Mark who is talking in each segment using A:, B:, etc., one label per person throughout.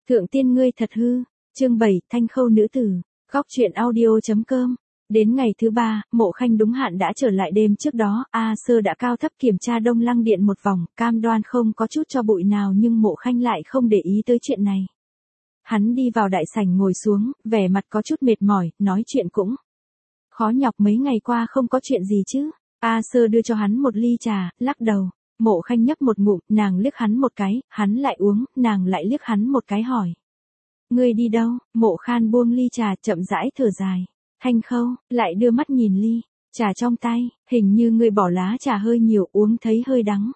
A: Thượng tiên ngươi thật hư. Chương 7, Thanh Khâu nữ tử. Góc truyện audio.com. Đến ngày thứ 3, Mộ Khanh đúng hạn đã trở lại. Đêm trước đó, A Sơ đã cao thấp kiểm tra Đông Lăng Điện một vòng, cam đoan không có chút cho bụi nào, nhưng Mộ Khanh lại không để ý tới chuyện này. Hắn đi vào đại sảnh ngồi xuống, vẻ mặt có chút mệt mỏi, nói chuyện cũng khó nhọc, mấy ngày qua không có chuyện gì chứ. A Sơ đưa cho hắn một ly trà, lắc đầu. Mộ Khanh nhấp một ngụm, nàng liếc hắn một cái, hắn lại uống, nàng lại liếc hắn một cái hỏi. Ngươi đi đâu? Mộ Khan buông ly trà, chậm rãi thở dài. Thanh Khâu, lại đưa mắt nhìn ly trà trong tay, hình như ngươi bỏ lá trà hơi nhiều, uống thấy hơi đắng.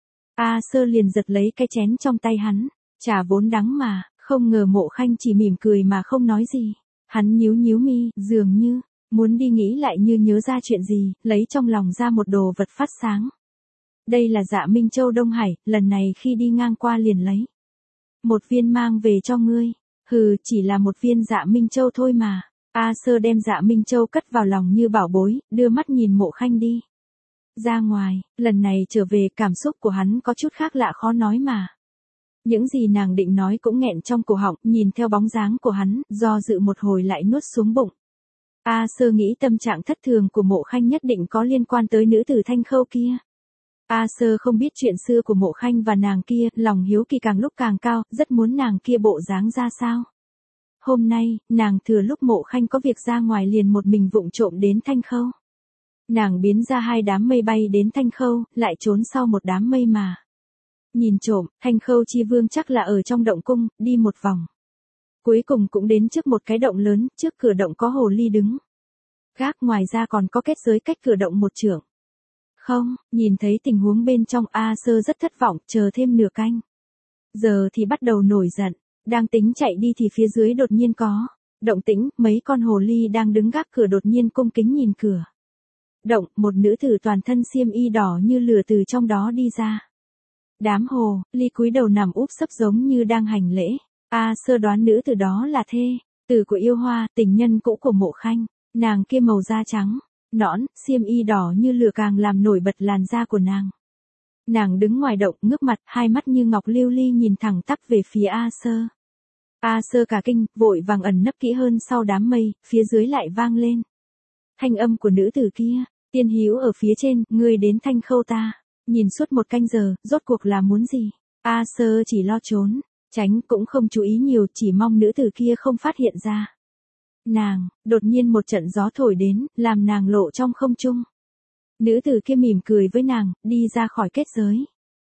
A: A Sơ liền giật lấy cái chén trong tay hắn, trà vốn đắng mà, không ngờ Mộ Khanh chỉ mỉm cười mà không nói gì. Hắn nhíu nhíu mi, dường như muốn đi nghĩ lại, như nhớ ra chuyện gì, lấy trong lòng ra một đồ vật phát sáng. Đây là Dạ Minh Châu Đông Hải, lần này khi đi ngang qua liền lấy một viên mang về cho ngươi. Hừ, chỉ là một viên Dạ Minh Châu thôi mà. A Sơ đem Dạ Minh Châu cất vào lòng như bảo bối, đưa mắt nhìn Mộ Khanh đi ra ngoài. Lần này trở về, cảm xúc của hắn có chút khác lạ khó nói mà. Những gì nàng định nói cũng nghẹn trong cổ họng, nhìn theo bóng dáng của hắn, do dự một hồi lại nuốt xuống bụng. A Sơ nghĩ tâm trạng thất thường của Mộ Khanh nhất định có liên quan tới nữ tử Thanh Khâu kia. A Sơ không biết chuyện xưa của Mộ Khanh và nàng kia, lòng hiếu kỳ càng lúc càng cao, rất muốn nàng kia bộ dáng ra sao. Hôm nay, nàng thừa lúc Mộ Khanh có việc ra ngoài liền một mình vụng trộm đến Thanh Khâu. Nàng biến ra hai đám mây bay đến Thanh Khâu, lại trốn sau một đám mây mà. Nhìn trộm, Thanh Khâu chi vương chắc là ở trong động cung, đi một vòng. Cuối cùng cũng đến trước một cái động lớn, trước cửa động có hồ ly đứng gác, ngoài ra còn có kết giới cách cửa động một trượng. Không, nhìn thấy tình huống bên trong, A Sơ rất thất vọng, chờ thêm nửa canh giờ thì bắt đầu nổi giận, đang tính chạy đi thì phía dưới đột nhiên có động tĩnh, mấy con hồ ly đang đứng gác cửa đột nhiên cung kính nhìn cửa động, một nữ tử toàn thân xiêm y đỏ như lửa từ trong đó đi ra. Đám hồ ly cúi đầu nằm úp sấp giống như đang hành lễ. A Sơ đoán nữ tử đó là thê tử của Yêu Hoa, tình nhân cũ của Mộ Khanh. Nàng kia màu da trắng nõn, xiêm y đỏ như lửa càng làm nổi bật làn da của nàng. Nàng đứng ngoài động, ngước mặt, hai mắt như ngọc lưu ly nhìn thẳng tắp về phía A Sơ. A Sơ cả kinh, vội vàng ẩn nấp kỹ hơn sau đám mây, phía dưới lại vang lên thanh âm của nữ tử kia. Tiên hữu ở phía trên, ngươi đến Thanh Khâu ta nhìn suốt một canh giờ, rốt cuộc là muốn gì? A Sơ chỉ lo trốn tránh, cũng không chú ý nhiều, chỉ mong nữ tử kia không phát hiện ra nàng. Đột nhiên một trận gió thổi đến, làm nàng lộ trong không trung. Nữ tử kia mỉm cười với nàng, đi ra khỏi kết giới.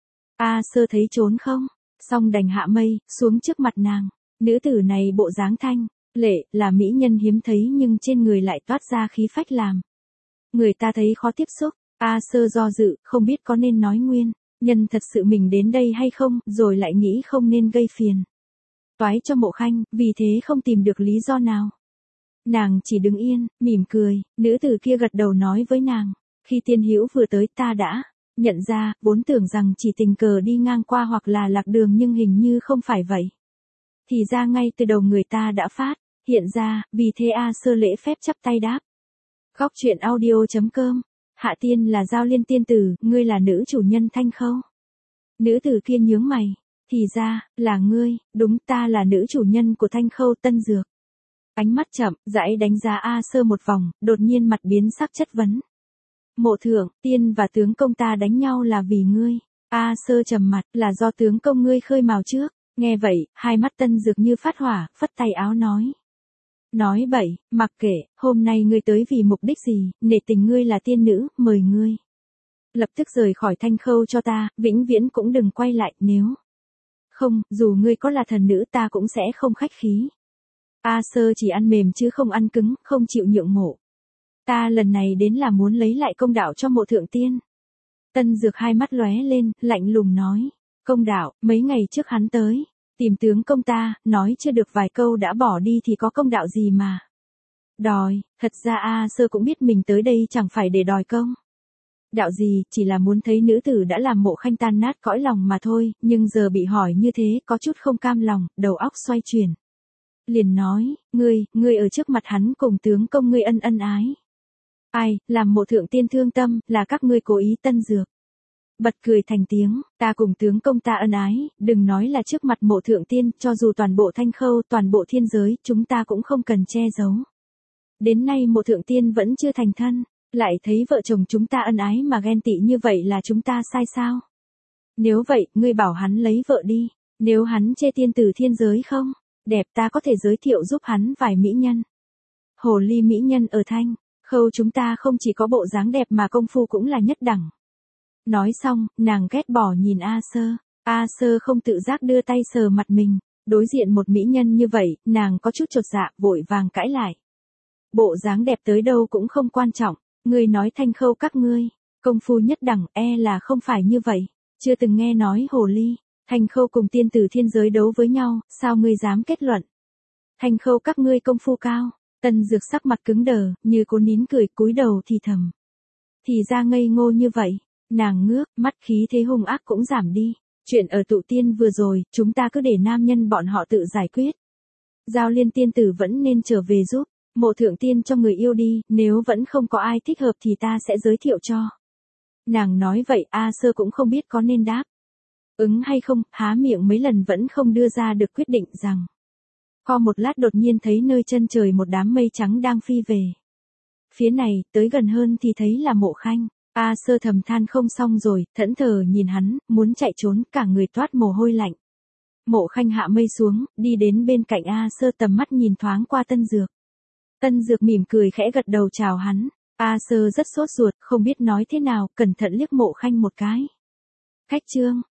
A: A Sơ thấy trốn không xong đành hạ mây xuống trước mặt nàng. Nữ tử này bộ dáng thanh lệ, là mỹ nhân hiếm thấy, nhưng trên người lại toát ra khí phách làm người ta thấy khó tiếp xúc. A Sơ do dự, không biết có nên nói nguyên nhân thật sự mình đến đây hay không, rồi lại nghĩ không nên gây phiền toái cho Mộ Khanh, vì thế không tìm được lý do nào. Nàng chỉ đứng yên, mỉm cười. Nữ tử kia gật đầu nói với nàng, khi tiên hữu vừa tới ta đã nhận ra, vốn tưởng rằng chỉ tình cờ đi ngang qua hoặc là lạc đường, nhưng hình như không phải vậy. Thì ra ngay từ đầu người ta đã phát hiện ra, vì thế A Sơ lễ phép chắp tay đáp. Góc truyện audio.com. Hạ tiên là Giao Liên tiên tử, ngươi là nữ chủ nhân Thanh Khâu. Nữ tử kia nhướng mày, thì ra là ngươi. Đúng, ta là nữ chủ nhân của Thanh Khâu Tân Dược. Ánh mắt chậm rãi đánh giá A Sơ một vòng, đột nhiên mặt biến sắc chất vấn. Mộ thượng, tiên và tướng công ta đánh nhau là vì ngươi. A Sơ trầm mặt, là do tướng công ngươi khơi mào trước. Nghe vậy, hai mắt Tân Dược như phát hỏa, phất tay áo nói. Nói bậy, mặc kệ, hôm nay ngươi tới vì mục đích gì, nể tình ngươi là tiên nữ, mời ngươi lập tức rời khỏi Thanh Khâu cho ta, vĩnh viễn cũng đừng quay lại, nếu không, dù ngươi có là thần nữ ta cũng sẽ không khách khí. A Sơ chỉ ăn mềm chứ không ăn cứng, không chịu nhượng bộ. Ta lần này đến là muốn lấy lại công đạo cho Mộ thượng tiên. Tân Dược hai mắt lóe lên, lạnh lùng nói. Công đạo, mấy ngày trước hắn tới tìm tướng công ta, nói chưa được vài câu đã bỏ đi thì có công đạo gì mà đòi. Thật ra A Sơ cũng biết mình tới đây chẳng phải để đòi công đạo gì, chỉ là muốn thấy nữ tử đã làm Mộ Khanh tan nát cõi lòng mà thôi, nhưng giờ bị hỏi như thế, có chút không cam lòng, đầu óc xoay chuyển. Liền nói, ngươi ở trước mặt hắn cùng tướng công ngươi ân ân ái. Ai, làm Mộ thượng tiên thương tâm, là các ngươi cố ý. Tân Dược bật cười thành tiếng, ta cùng tướng công ta ân ái, đừng nói là trước mặt Mộ thượng tiên, cho dù toàn bộ Thanh Khâu, toàn bộ thiên giới, chúng ta cũng không cần che giấu. Đến nay Mộ thượng tiên vẫn chưa thành thân, lại thấy vợ chồng chúng ta ân ái mà ghen tị như vậy là chúng ta sai sao? Nếu vậy, ngươi bảo hắn lấy vợ đi, nếu hắn chê tiên tử thiên giới không, đẹp ta có thể giới thiệu giúp hắn vài mỹ nhân. Hồ ly mỹ nhân ở Thanh Khâu chúng ta không chỉ có bộ dáng đẹp mà công phu cũng là nhất đẳng. Nói xong, nàng ghét bỏ nhìn A Sơ. A Sơ không tự giác đưa tay sờ mặt mình, đối diện một mỹ nhân như vậy, nàng có chút chột dạ, vội vàng cãi lại. Bộ dáng đẹp tới đâu cũng không quan trọng, ngươi nói Thanh Khâu các ngươi, công phu nhất đẳng, là không phải như vậy, chưa từng nghe nói hồ ly, Thanh Khâu cùng tiên tử thiên giới đấu với nhau, sao ngươi dám kết luận? Thanh Khâu các ngươi công phu cao. Tân Dược sắc mặt cứng đờ, như cố nín cười, cúi đầu thì thầm. Thì ra ngây ngô như vậy, nàng ngước, mắt khí thế hung ác cũng giảm đi. Chuyện ở tụ tiên vừa rồi, chúng ta cứ để nam nhân bọn họ tự giải quyết. Giao Liên tiên tử vẫn nên trở về giúp, Mộ thượng tiên cho người yêu đi, nếu vẫn không có ai thích hợp thì ta sẽ giới thiệu cho. Nàng nói vậy A Sơ cũng không biết có nên đáp ứng hay không, há miệng mấy lần vẫn không đưa ra được quyết định rằng. Qua một lát đột nhiên thấy nơi chân trời một đám mây trắng đang phi về. Phía này, tới gần hơn thì thấy là Mộ Khanh. A Sơ thầm than không xong rồi, thẫn thờ nhìn hắn, muốn chạy trốn, cả người toát mồ hôi lạnh. Mộ Khanh hạ mây xuống, đi đến bên cạnh A Sơ, tầm mắt nhìn thoáng qua Tân Dược. Tân Dược mỉm cười khẽ gật đầu chào hắn. A Sơ rất sốt ruột, không biết nói thế nào, cẩn thận liếc Mộ Khanh một cái. Khách trương,